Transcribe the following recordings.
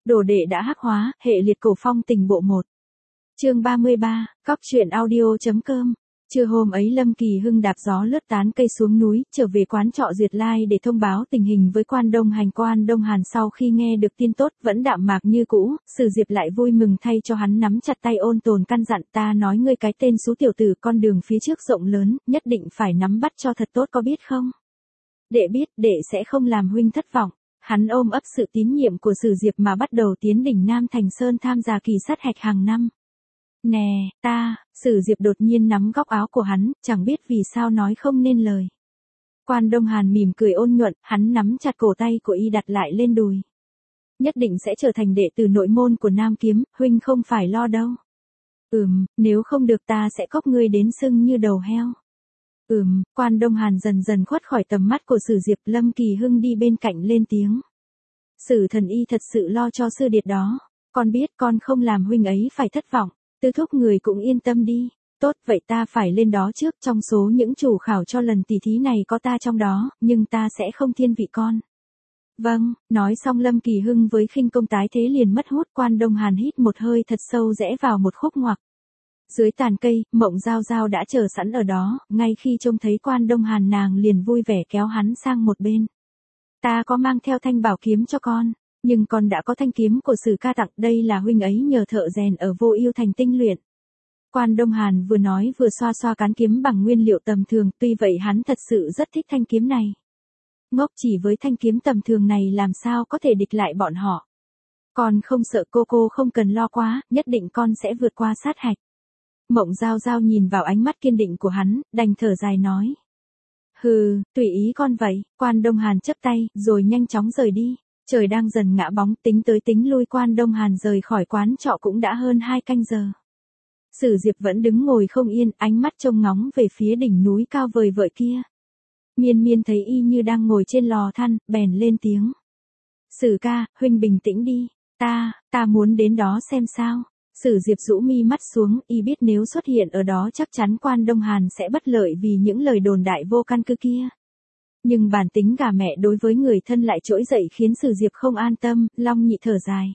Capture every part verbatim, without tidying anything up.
Đồ đệ đã hắc hóa, hệ liệt cổ phong tình bộ một. Chương ba mươi ba, cóc truyện audio.com. Trưa hôm ấy Lâm Kỳ Hưng đạp gió lướt tán cây xuống núi, trở về quán trọ Duyệt Lai để thông báo tình hình với quan Đông Hành. Quan Đông Hàn sau khi nghe được tin tốt vẫn đạm mạc như cũ, Sử Diệp lại vui mừng thay cho hắn, nắm chặt tay ôn tồn căn dặn: ta nói ngươi cái tên xú tiểu tử, con đường phía trước rộng lớn, nhất định phải nắm bắt cho thật tốt, có biết không? Đệ biết, đệ sẽ không làm huynh thất vọng. Hắn ôm ấp sự tín nhiệm của Sử Diệp mà bắt đầu tiến đỉnh Nam Thành Sơn tham gia kỳ sát hạch hàng năm. Nè, ta, Sử Diệp đột nhiên nắm góc áo của hắn, chẳng biết vì sao nói không nên lời. Quan Đông Hàn mỉm cười ôn nhuận, hắn nắm chặt cổ tay của y đặt lại lên đùi. Nhất định sẽ trở thành đệ tử nội môn của Nam Kiếm, huynh không phải lo đâu. Ừm, nếu không được ta sẽ cóc ngươi đến sưng như đầu heo. Ừm, Quan Đông Hàn dần dần khuất khỏi tầm mắt của Sử Diệp. Lâm Kỳ Hưng đi bên cạnh lên tiếng. Sử thần y thật sự lo cho sư điệt đó. Con biết con không làm huynh ấy phải thất vọng. Tư thúc người cũng yên tâm đi. Tốt, vậy ta phải lên đó trước. Trong số những chủ khảo cho lần tỷ thí này có ta trong đó, nhưng ta sẽ không thiên vị con. Vâng, nói xong Lâm Kỳ Hưng với khinh công tái thế liền mất hút. Quan Đông Hàn hít một hơi thật sâu, rẽ vào một khúc ngoặc. Dưới tàn cây, Mộng Giao Giao đã chờ sẵn ở đó, ngay khi trông thấy Quan Đông Hàn nàng liền vui vẻ kéo hắn sang một bên. Ta có mang theo thanh bảo kiếm cho con, nhưng con đã có thanh kiếm của Sử ca tặng, đây là huynh ấy nhờ thợ rèn ở Vô Ưu Thành tinh luyện. Quan Đông Hàn vừa nói vừa xoa xoa cán kiếm bằng nguyên liệu tầm thường, tuy vậy hắn thật sự rất thích thanh kiếm này. Ngốc, chỉ với thanh kiếm tầm thường này làm sao có thể địch lại bọn họ. Con không sợ, cô cô không cần lo quá, nhất định con sẽ vượt qua sát hạch. Mộng Giao Giao nhìn vào ánh mắt kiên định của hắn, đành thở dài nói. Hừ, tùy ý con vậy. Quan Đông Hàn chắp tay, rồi nhanh chóng rời đi. Trời đang dần ngã bóng, tính tới tính lui Quan Đông Hàn rời khỏi quán trọ cũng đã hơn hai canh giờ. Sử Diệp vẫn đứng ngồi không yên, ánh mắt trông ngóng về phía đỉnh núi cao vời vợi kia. Miên Miên thấy y như đang ngồi trên lò than, bèn lên tiếng. Sử ca, huynh bình tĩnh đi, ta, ta muốn đến đó xem sao. Sử Diệp rũ mi mắt xuống, y biết nếu xuất hiện ở đó chắc chắn Quan Đông Hàn sẽ bất lợi vì những lời đồn đại vô căn cứ kia. Nhưng bản tính gà mẹ đối với người thân lại trỗi dậy khiến Sử Diệp không an tâm. Long Nhị thở dài.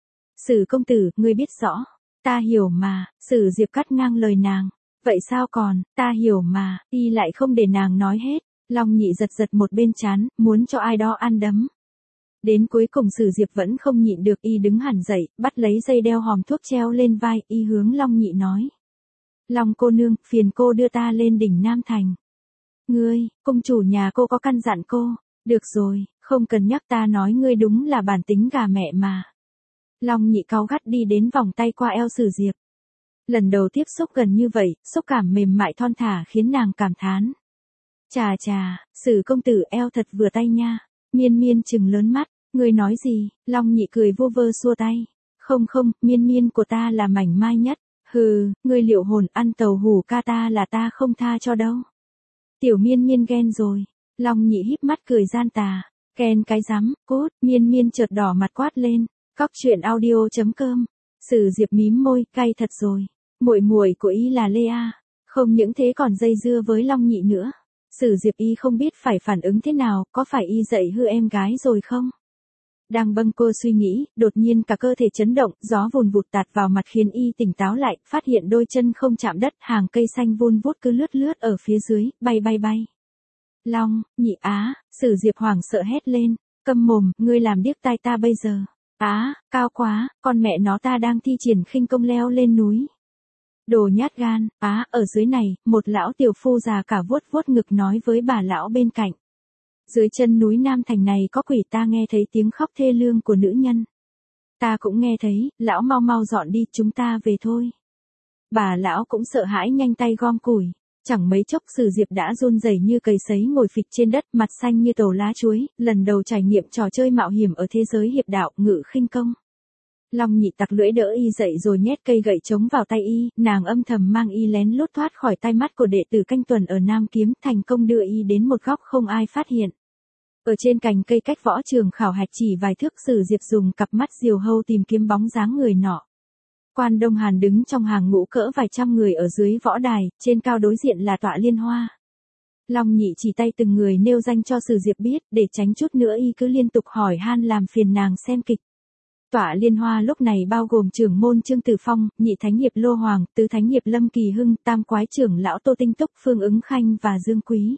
Sử công tử, ngươi biết rõ. Ta hiểu mà. Sử Diệp cắt ngang lời nàng. Vậy sao còn, ta hiểu mà. Y lại không để nàng nói hết. Long Nhị giật giật một bên trán, muốn cho ai đó ăn đấm. Đến cuối cùng Sử Diệp vẫn không nhịn được, y đứng hẳn dậy, bắt lấy dây đeo hòm thuốc treo lên vai, y hướng Long Nhị nói. Long cô nương, phiền cô đưa ta lên đỉnh Nam Thành. Ngươi, công chủ nhà cô có căn dặn cô. Được rồi, không cần nhắc, ta nói ngươi đúng là bản tính gà mẹ mà. Long Nhị cáu gắt đi đến vòng tay qua eo Sử Diệp. Lần đầu tiếp xúc gần như vậy, xúc cảm mềm mại thon thả khiến nàng cảm thán. Chà chà, Sử công tử eo thật vừa tay nha. Miên Miên trừng lớn mắt. Ngươi nói gì? Long Nhị cười vô vơ xua tay. Không không, Miên Miên của ta là mảnh mai nhất. Hừ, ngươi liệu hồn ăn tàu hủ ca ta là ta không tha cho đâu. Tiểu Miên Miên ghen rồi. Long Nhị híp mắt cười gian tà. Ghen cái rắm, cút. Miên Miên chợt đỏ mặt quát lên. Cóc truyện audio.com. Sử Diệp mím môi, cay thật rồi. Muội muội của y là Lê A. Không những thế còn dây dưa với Long Nhị nữa. Sử Diệp y không biết phải phản ứng thế nào, có phải y dạy hư em gái rồi không? Đang bâng quơ suy nghĩ, đột nhiên cả cơ thể chấn động, gió vùn vụt tạt vào mặt khiến y tỉnh táo lại, phát hiện đôi chân không chạm đất, hàng cây xanh vun vút cứ lướt lướt ở phía dưới, bay bay bay. Long, Nhị á, Sử Diệp hoảng sợ hét lên, câm mồm, ngươi làm điếc tai ta bây giờ. Á, cao quá, con mẹ nó ta đang thi triển khinh công leo lên núi. Đồ nhát gan, á, ở dưới này, một lão tiểu phu già cả vuốt vuốt ngực nói với bà lão bên cạnh. Dưới chân núi Nam Thành này có quỷ, ta nghe thấy tiếng khóc thê lương của nữ nhân. Ta cũng nghe thấy, lão mau mau dọn đi, chúng ta về thôi. Bà lão cũng sợ hãi nhanh tay gom củi. Chẳng mấy chốc Sử Diệp đã run rẩy như cầy sấy ngồi phịch trên đất, mặt xanh như tổ lá chuối, lần đầu trải nghiệm trò chơi mạo hiểm ở thế giới hiệp đạo, ngự khinh công. Long Nhị tặc lưỡi đỡ y dậy rồi nhét cây gậy trống vào tay y, nàng âm thầm mang y lén lút thoát khỏi tai mắt của đệ tử canh tuần ở Nam Kiếm, thành công đưa y đến một góc không ai phát hiện. Ở trên cành cây cách võ trường khảo hạch chỉ vài thước, Sử Diệp dùng cặp mắt diều hâu tìm kiếm bóng dáng người nọ. Quan Đông Hàn đứng trong hàng ngũ cỡ vài trăm người ở dưới võ đài, trên cao đối diện là tọa liên hoa. Long Nhị chỉ tay từng người nêu danh cho Sử Diệp biết, để tránh chút nữa y cứ liên tục hỏi han làm phiền nàng xem kịch. Tọa liên hoa lúc này bao gồm trưởng môn Trương Tử Phong, nhị thánh hiệp Lô Hoàng, tứ thánh hiệp Lâm Kỳ Hưng, tam quái trưởng lão Tô Tinh Túc, Phương Ứng Khanh và Dương Quý.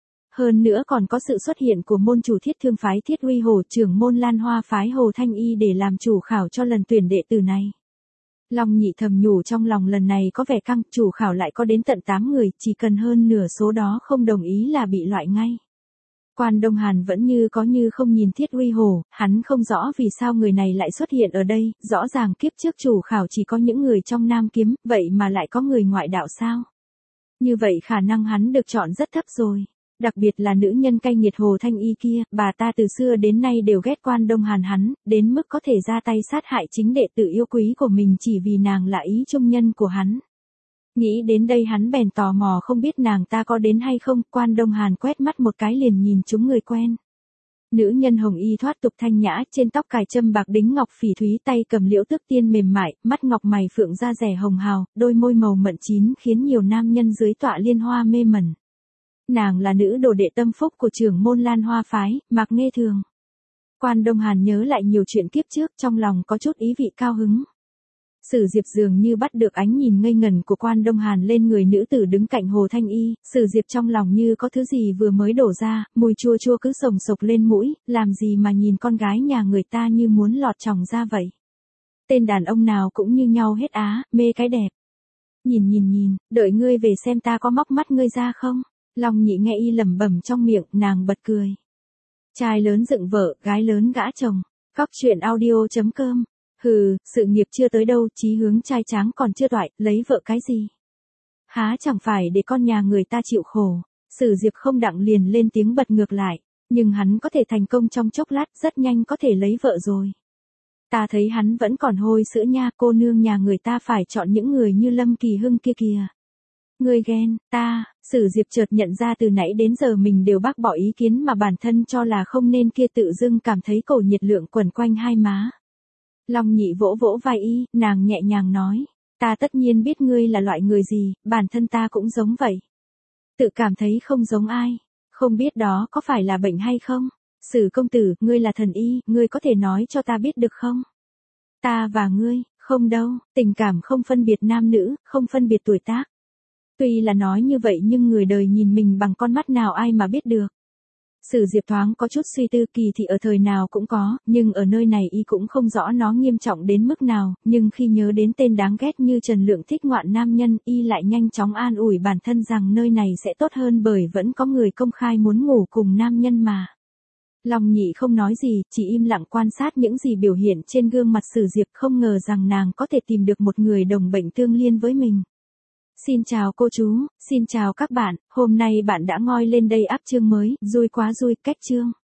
Hơn nữa còn có sự xuất hiện của môn chủ Thiết Thương phái Thiết Uy Hồ, trưởng môn Lan Hoa phái Hồ Thanh Y để làm chủ khảo cho lần tuyển đệ tử này. Long Nhị thầm nhủ trong lòng lần này có vẻ căng, chủ khảo lại có đến tận tám người, chỉ cần hơn nửa số đó không đồng ý là bị loại ngay. Quan Đông Hàn vẫn như có như không nhìn Thiết Uy Hồ, hắn không rõ vì sao người này lại xuất hiện ở đây, rõ ràng kiếp trước chủ khảo chỉ có những người trong Nam Kiếm, vậy mà lại có người ngoại đạo sao? Như vậy khả năng hắn được chọn rất thấp rồi. Đặc biệt là nữ nhân cay nghiệt Hồ Thanh Y kia, bà ta từ xưa đến nay đều ghét Quan Đông Hàn hắn, đến mức có thể ra tay sát hại chính đệ tử yêu quý của mình chỉ vì nàng là ý trung nhân của hắn. Nghĩ đến đây hắn bèn tò mò không biết nàng ta có đến hay không, Quan Đông Hàn quét mắt một cái liền nhìn chúng người quen. Nữ nhân hồng y thoát tục thanh nhã, trên tóc cài châm bạc đính ngọc phỉ thúy, tay cầm liễu tước tiên mềm mại, mắt ngọc mày phượng da rẻ hồng hào, đôi môi màu mận chín khiến nhiều nam nhân dưới tọa liên hoa mê mẩn. Nàng là nữ đồ đệ tâm phúc của trưởng môn Lan Hoa phái, Mạc Nghê Thường. Quan Đông Hàn nhớ lại nhiều chuyện kiếp trước, trong lòng có chút ý vị cao hứng. Sử Diệp dường như bắt được ánh nhìn ngây ngần của Quan Đông Hàn lên người nữ tử đứng cạnh Hồ Thanh Y, Sử Diệp trong lòng như có thứ gì vừa mới đổ ra, mùi chua chua cứ sồng sộc lên mũi, làm gì mà nhìn con gái nhà người ta như muốn lọt chồng ra vậy. Tên đàn ông nào cũng như nhau hết á, mê cái đẹp. Nhìn nhìn nhìn, đợi ngươi về xem ta có móc mắt ngươi ra không? Long Nhị nghe y lẩm bẩm trong miệng, nàng bật cười. Trai lớn dựng vợ, gái lớn gã chồng. Cóc truyện audio chấm com. Hừ, sự nghiệp chưa tới đâu, chí hướng trai tráng còn chưa toại, lấy vợ cái gì? Há chẳng phải để con nhà người ta chịu khổ. Sử Diệp không đặng liền lên tiếng bật ngược lại, nhưng hắn có thể thành công trong chốc lát, rất nhanh có thể lấy vợ rồi. Ta thấy hắn vẫn còn hôi sữa nha, cô nương nhà người ta phải chọn những người như Lâm Kỳ Hưng kia kìa. Ngươi ghen, ta, Sử Diệp chợt nhận ra từ nãy đến giờ mình đều bác bỏ ý kiến mà bản thân cho là không nên kia, tự dưng cảm thấy cổ nhiệt lượng quẩn quanh hai má. Long Nhị vỗ vỗ vai y, nàng nhẹ nhàng nói, ta tất nhiên biết ngươi là loại người gì, bản thân ta cũng giống vậy. Tự cảm thấy không giống ai, không biết đó có phải là bệnh hay không? Sử công tử, ngươi là thần y, ngươi có thể nói cho ta biết được không? Ta và ngươi, không đâu, tình cảm không phân biệt nam nữ, không phân biệt tuổi tác. Tuy là nói như vậy nhưng người đời nhìn mình bằng con mắt nào ai mà biết được. Sử Diệp thoáng có chút suy tư, kỳ thì ở thời nào cũng có, nhưng ở nơi này y cũng không rõ nó nghiêm trọng đến mức nào, nhưng khi nhớ đến tên đáng ghét như Trần Lượng thích ngoạn nam nhân, y lại nhanh chóng an ủi bản thân rằng nơi này sẽ tốt hơn bởi vẫn có người công khai muốn ngủ cùng nam nhân mà. Long Nhị không nói gì, chỉ im lặng quan sát những gì biểu hiện trên gương mặt Sử Diệp, không ngờ rằng nàng có thể tìm được một người đồng bệnh tương liên với mình. Xin chào cô chú, xin chào các bạn, hôm nay bạn đã ngoi lên đây áp chương mới, vui quá vui, cách chương.